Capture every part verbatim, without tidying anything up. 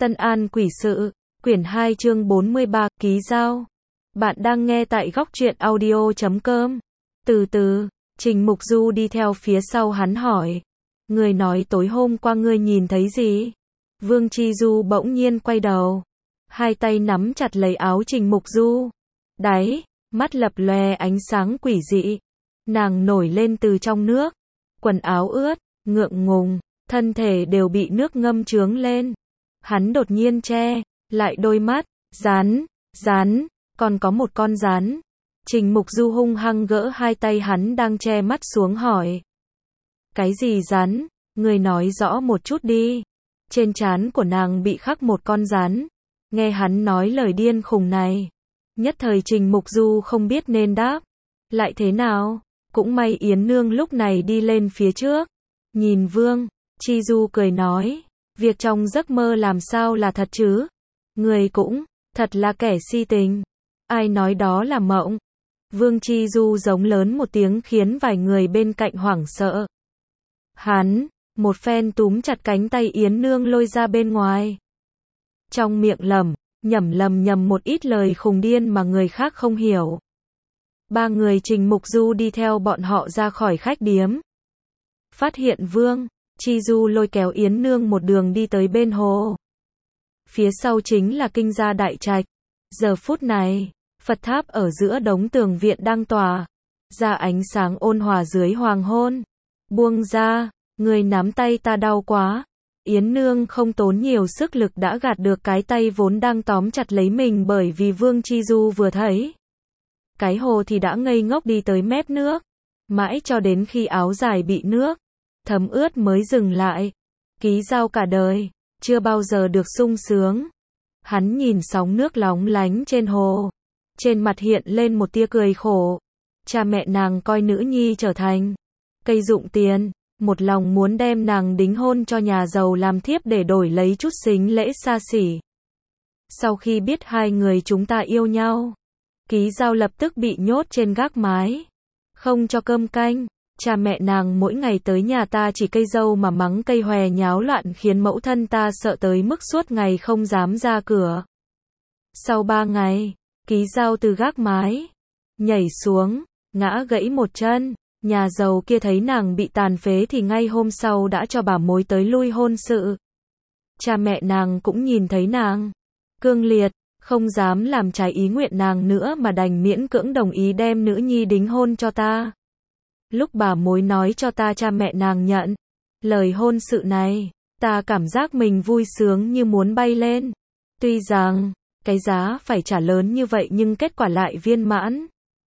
Tân An Quỷ Sự, quyển hai chương bốn mươi ba, Ký Giao. Bạn đang nghe tại góc truyện audio chấm com. Từ từ, Trình Mục Du đi theo phía sau hắn hỏi. Người nói tối hôm qua ngươi nhìn thấy gì? Vương Chi Du bỗng nhiên quay đầu. Hai tay nắm chặt lấy áo Trình Mục Du. Đáy, mắt lập lòe ánh sáng quỷ dị. Nàng nổi lên từ trong nước. Quần áo ướt, ngượng ngùng, thân thể đều bị nước ngâm chướng lên. Hắn đột nhiên che lại đôi mắt. Rắn, rắn, còn có một con rắn. Trình Mục Du hung hăng gỡ hai tay hắn đang che mắt xuống hỏi. Cái gì rắn? Người nói rõ một chút đi. Trên trán của nàng bị khắc một con rắn. Nghe hắn nói lời điên khùng này. Nhất thời Trình Mục Du không biết nên đáp. Lại thế nào? Cũng may Yến Nương lúc này đi lên phía trước. Nhìn Vương Chi Du cười nói. Việc trong giấc mơ làm sao là thật chứ? Người cũng thật là kẻ si tình. Ai nói đó là mộng? Vương Chi Du giống lớn một tiếng khiến vài người bên cạnh hoảng sợ. Hắn một phen túm chặt cánh tay Yến Nương lôi ra bên ngoài. Trong miệng lẩm nhẩm lầm nhầm một ít lời khùng điên mà người khác không hiểu. Ba người Trình Mục Du đi theo bọn họ ra khỏi khách điếm. Phát hiện Vương Chi Du lôi kéo Yến Nương một đường đi tới bên hồ. Phía sau chính là Kinh gia đại trạch. Giờ phút này, Phật tháp ở giữa đống tường viện đang tỏa ra ánh sáng ôn hòa dưới hoàng hôn. Buông ra, người nắm tay ta đau quá. Yến Nương không tốn nhiều sức lực đã gạt được cái tay vốn đang tóm chặt lấy mình bởi vì Vương Chi Du vừa thấy. Cái hồ thì đã ngây ngốc đi tới mép nước. Mãi cho đến khi áo dài bị nước thấm ướt mới dừng lại. Ký Giao cả đời chưa bao giờ được sung sướng. Hắn nhìn sóng nước lóng lánh trên hồ. Trên mặt hiện lên một tia cười khổ. Cha mẹ nàng coi nữ nhi trở thành cây dụng tiền. Một lòng muốn đem nàng đính hôn cho nhà giàu làm thiếp để đổi lấy chút sính lễ xa xỉ. Sau khi biết hai người chúng ta yêu nhau, Ký Giao lập tức bị nhốt trên gác mái. Không cho cơm canh. Cha mẹ nàng mỗi ngày tới nhà ta chỉ cây dâu mà mắng cây hòe nháo loạn khiến mẫu thân ta sợ tới mức suốt ngày không dám ra cửa. Sau ba ngày, Ký Giao từ gác mái nhảy xuống, ngã gãy một chân. Nhà giàu kia thấy nàng bị tàn phế thì ngay hôm sau đã cho bà mối tới lui hôn sự. Cha mẹ nàng cũng nhìn thấy nàng cương liệt, không dám làm trái ý nguyện nàng nữa mà đành miễn cưỡng đồng ý đem nữ nhi đính hôn cho ta. Lúc bà mối nói cho ta cha mẹ nàng nhận lời hôn sự này, ta cảm giác mình vui sướng như muốn bay lên. Tuy rằng cái giá phải trả lớn như vậy nhưng kết quả lại viên mãn.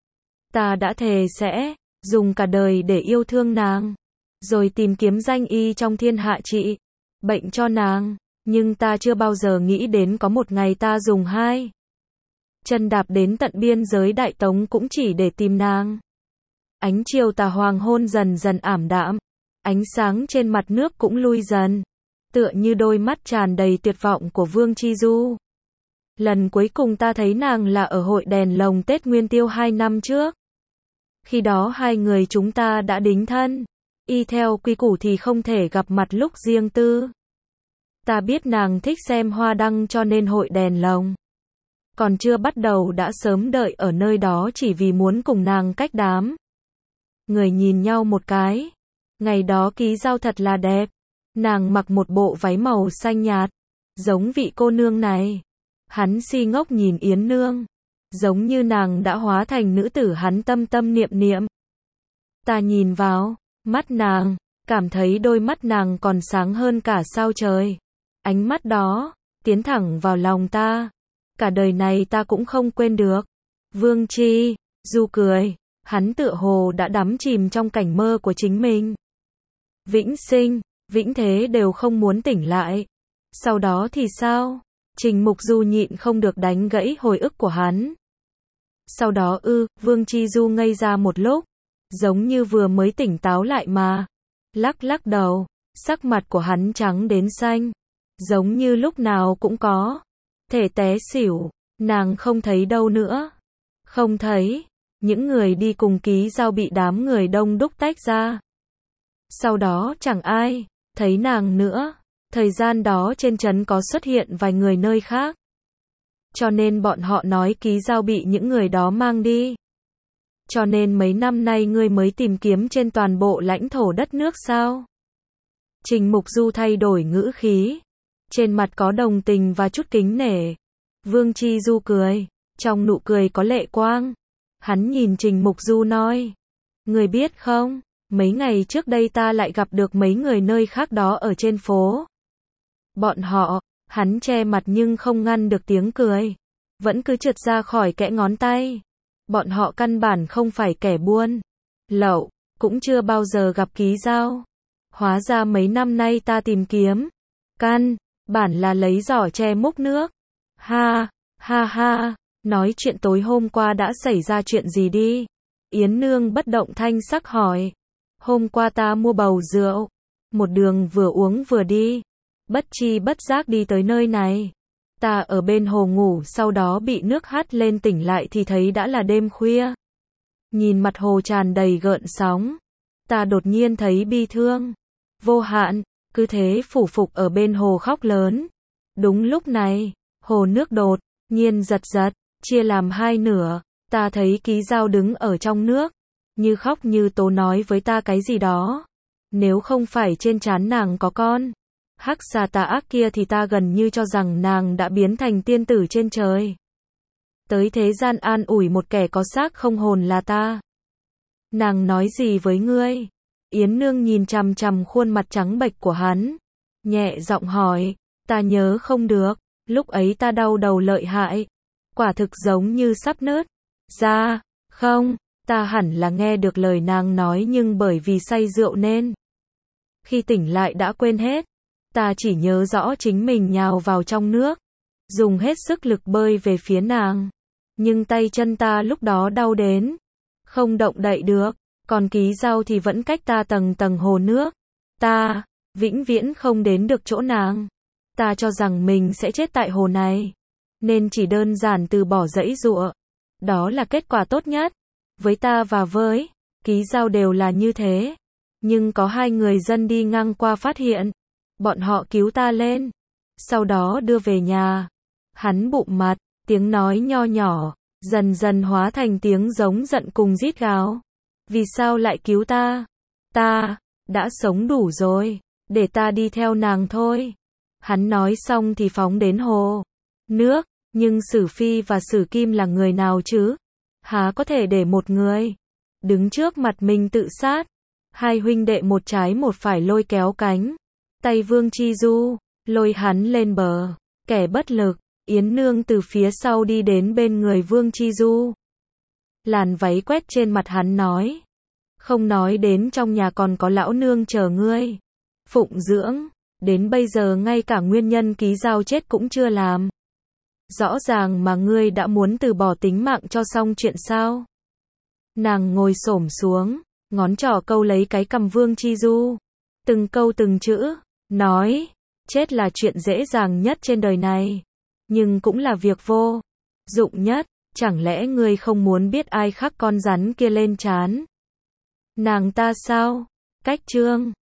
Ta đã thề sẽ dùng cả đời để yêu thương nàng, rồi tìm kiếm danh y trong thiên hạ trị bệnh cho nàng, nhưng ta chưa bao giờ nghĩ đến có một ngày ta dùng hai chân đạp đến tận biên giới Đại Tống cũng chỉ để tìm nàng. Ánh chiều tà hoàng hôn dần dần ảm đạm, ánh sáng trên mặt nước cũng lui dần, tựa như đôi mắt tràn đầy tuyệt vọng của Vương Chi Du. Lần cuối cùng ta thấy nàng là ở hội đèn lồng Tết Nguyên Tiêu hai năm trước. Khi đó hai người chúng ta đã đính thân, y theo quy củ thì không thể gặp mặt lúc riêng tư. Ta biết nàng thích xem hoa đăng cho nên hội đèn lồng còn chưa bắt đầu đã sớm đợi ở nơi đó chỉ vì muốn cùng nàng cách đám người nhìn nhau một cái. Ngày đó Ký Giao thật là đẹp. Nàng mặc một bộ váy màu xanh nhạt, giống vị cô nương này. Hắn si ngốc nhìn Yến Nương, giống như nàng đã hóa thành nữ tử hắn tâm tâm niệm niệm. Ta nhìn vào mắt nàng, cảm thấy đôi mắt nàng còn sáng hơn cả sao trời. Ánh mắt đó tiến thẳng vào lòng ta. Cả đời này ta cũng không quên được. Vương Chi Du cười. Hắn tựa hồ đã đắm chìm trong cảnh mơ của chính mình. Vĩnh sinh, vĩnh thế đều không muốn tỉnh lại. Sau đó thì sao? Trình Mục Du nhịn không được đánh gãy hồi ức của hắn. Sau đó ư, Vương Chi Du ngây ra một lúc, giống như vừa mới tỉnh táo lại mà. Lắc lắc đầu, sắc mặt của hắn trắng đến xanh, giống như lúc nào cũng có thể té xỉu. Nàng không thấy đâu nữa. Không thấy. Những người đi cùng Ký Giao bị đám người đông đúc tách ra. Sau đó chẳng ai thấy nàng nữa. Thời gian đó trên trấn có xuất hiện vài người nơi khác. Cho nên bọn họ nói Ký Giao bị những người đó mang đi. Cho nên mấy năm nay ngươi mới tìm kiếm trên toàn bộ lãnh thổ đất nước sao? Trình Mục Du thay đổi ngữ khí. Trên mặt có đồng tình và chút kính nể. Vương Chi Du cười. Trong nụ cười có lệ quang. Hắn nhìn Trình Mục Du nói. Ngươi biết không, mấy ngày trước đây ta lại gặp được mấy người nơi khác đó ở trên phố. Bọn họ, hắn che mặt nhưng không ngăn được tiếng cười. Vẫn cứ trượt ra khỏi kẽ ngón tay. Bọn họ căn bản không phải kẻ buôn lậu, cũng chưa bao giờ gặp Ký Giao. Hóa ra mấy năm nay ta tìm kiếm, căn bản là lấy giỏ che múc nước. Ha, ha ha, nói chuyện tối hôm qua đã xảy ra chuyện gì đi? Yến Nương bất động thanh sắc hỏi. Hôm qua ta mua bầu rượu, một đường vừa uống vừa đi, bất chi bất giác đi tới nơi này. Ta ở bên hồ ngủ, sau đó bị nước hắt lên, tỉnh lại thì thấy đã là đêm khuya. Nhìn mặt hồ tràn đầy gợn sóng, ta đột nhiên thấy bi thương vô hạn, cứ thế phủ phục ở bên hồ khóc lớn. Đúng lúc này, hồ nước đột nhiên giật giật, chia làm hai nửa. Ta thấy Ký Giao đứng ở trong nước, như khóc như tố nói với ta cái gì đó. Nếu không phải trên trán nàng có con hắc xà tà ác kia thì ta gần như cho rằng nàng đã biến thành tiên tử trên trời. Tới thế gian an ủi một kẻ có xác không hồn là ta. Nàng nói gì với ngươi? Yến Nương nhìn chằm chằm khuôn mặt trắng bệch của hắn, nhẹ giọng hỏi. Ta nhớ không được, lúc ấy ta đau đầu lợi hại, quả thực giống như sắp nứt ra. Không, ta hẳn là nghe được lời nàng nói nhưng bởi vì say rượu nên khi tỉnh lại đã quên hết. Ta chỉ nhớ rõ chính mình nhào vào trong nước, dùng hết sức lực bơi về phía nàng. Nhưng tay chân ta lúc đó đau đến không động đậy được, còn Ký Giao thì vẫn cách ta tầng tầng hồ nước. Ta vĩnh viễn không đến được chỗ nàng. Ta cho rằng mình sẽ chết tại hồ này, nên chỉ đơn giản từ bỏ giãy giụa. Đó là kết quả tốt nhất. Với ta và với Ký Giao đều là như thế. Nhưng có hai người dân đi ngang qua phát hiện. Bọn họ cứu ta lên, sau đó đưa về nhà. Hắn bụm mặt, tiếng nói nho nhỏ dần dần hóa thành tiếng giống giận cùng rít gào. Vì sao lại cứu ta? Ta đã sống đủ rồi, để ta đi theo nàng thôi. Hắn nói xong thì phóng đến hồ nước. Nhưng Sử Phi và Sử Kim là người nào chứ? Há có thể để một người đứng trước mặt mình tự sát? Hai huynh đệ một trái một phải lôi kéo cánh tay Vương Chi Du, lôi hắn lên bờ. Kẻ bất lực, Yến Nương từ phía sau đi đến bên người Vương Chi Du. Làn váy quét trên mặt hắn nói. Không nói đến trong nhà còn có lão nương chờ ngươi phụng dưỡng. Đến bây giờ ngay cả nguyên nhân Ký Giao chết cũng chưa làm rõ ràng mà ngươi đã muốn từ bỏ tính mạng cho xong chuyện sao? Nàng ngồi xổm xuống, ngón trỏ câu lấy cái cằm Vương Chi Du. Từng câu từng chữ, nói, chết là chuyện dễ dàng nhất trên đời này, nhưng cũng là việc vô dụng nhất. Chẳng lẽ ngươi không muốn biết ai khắc con rắn kia lên trán nàng ta sao? Cách chương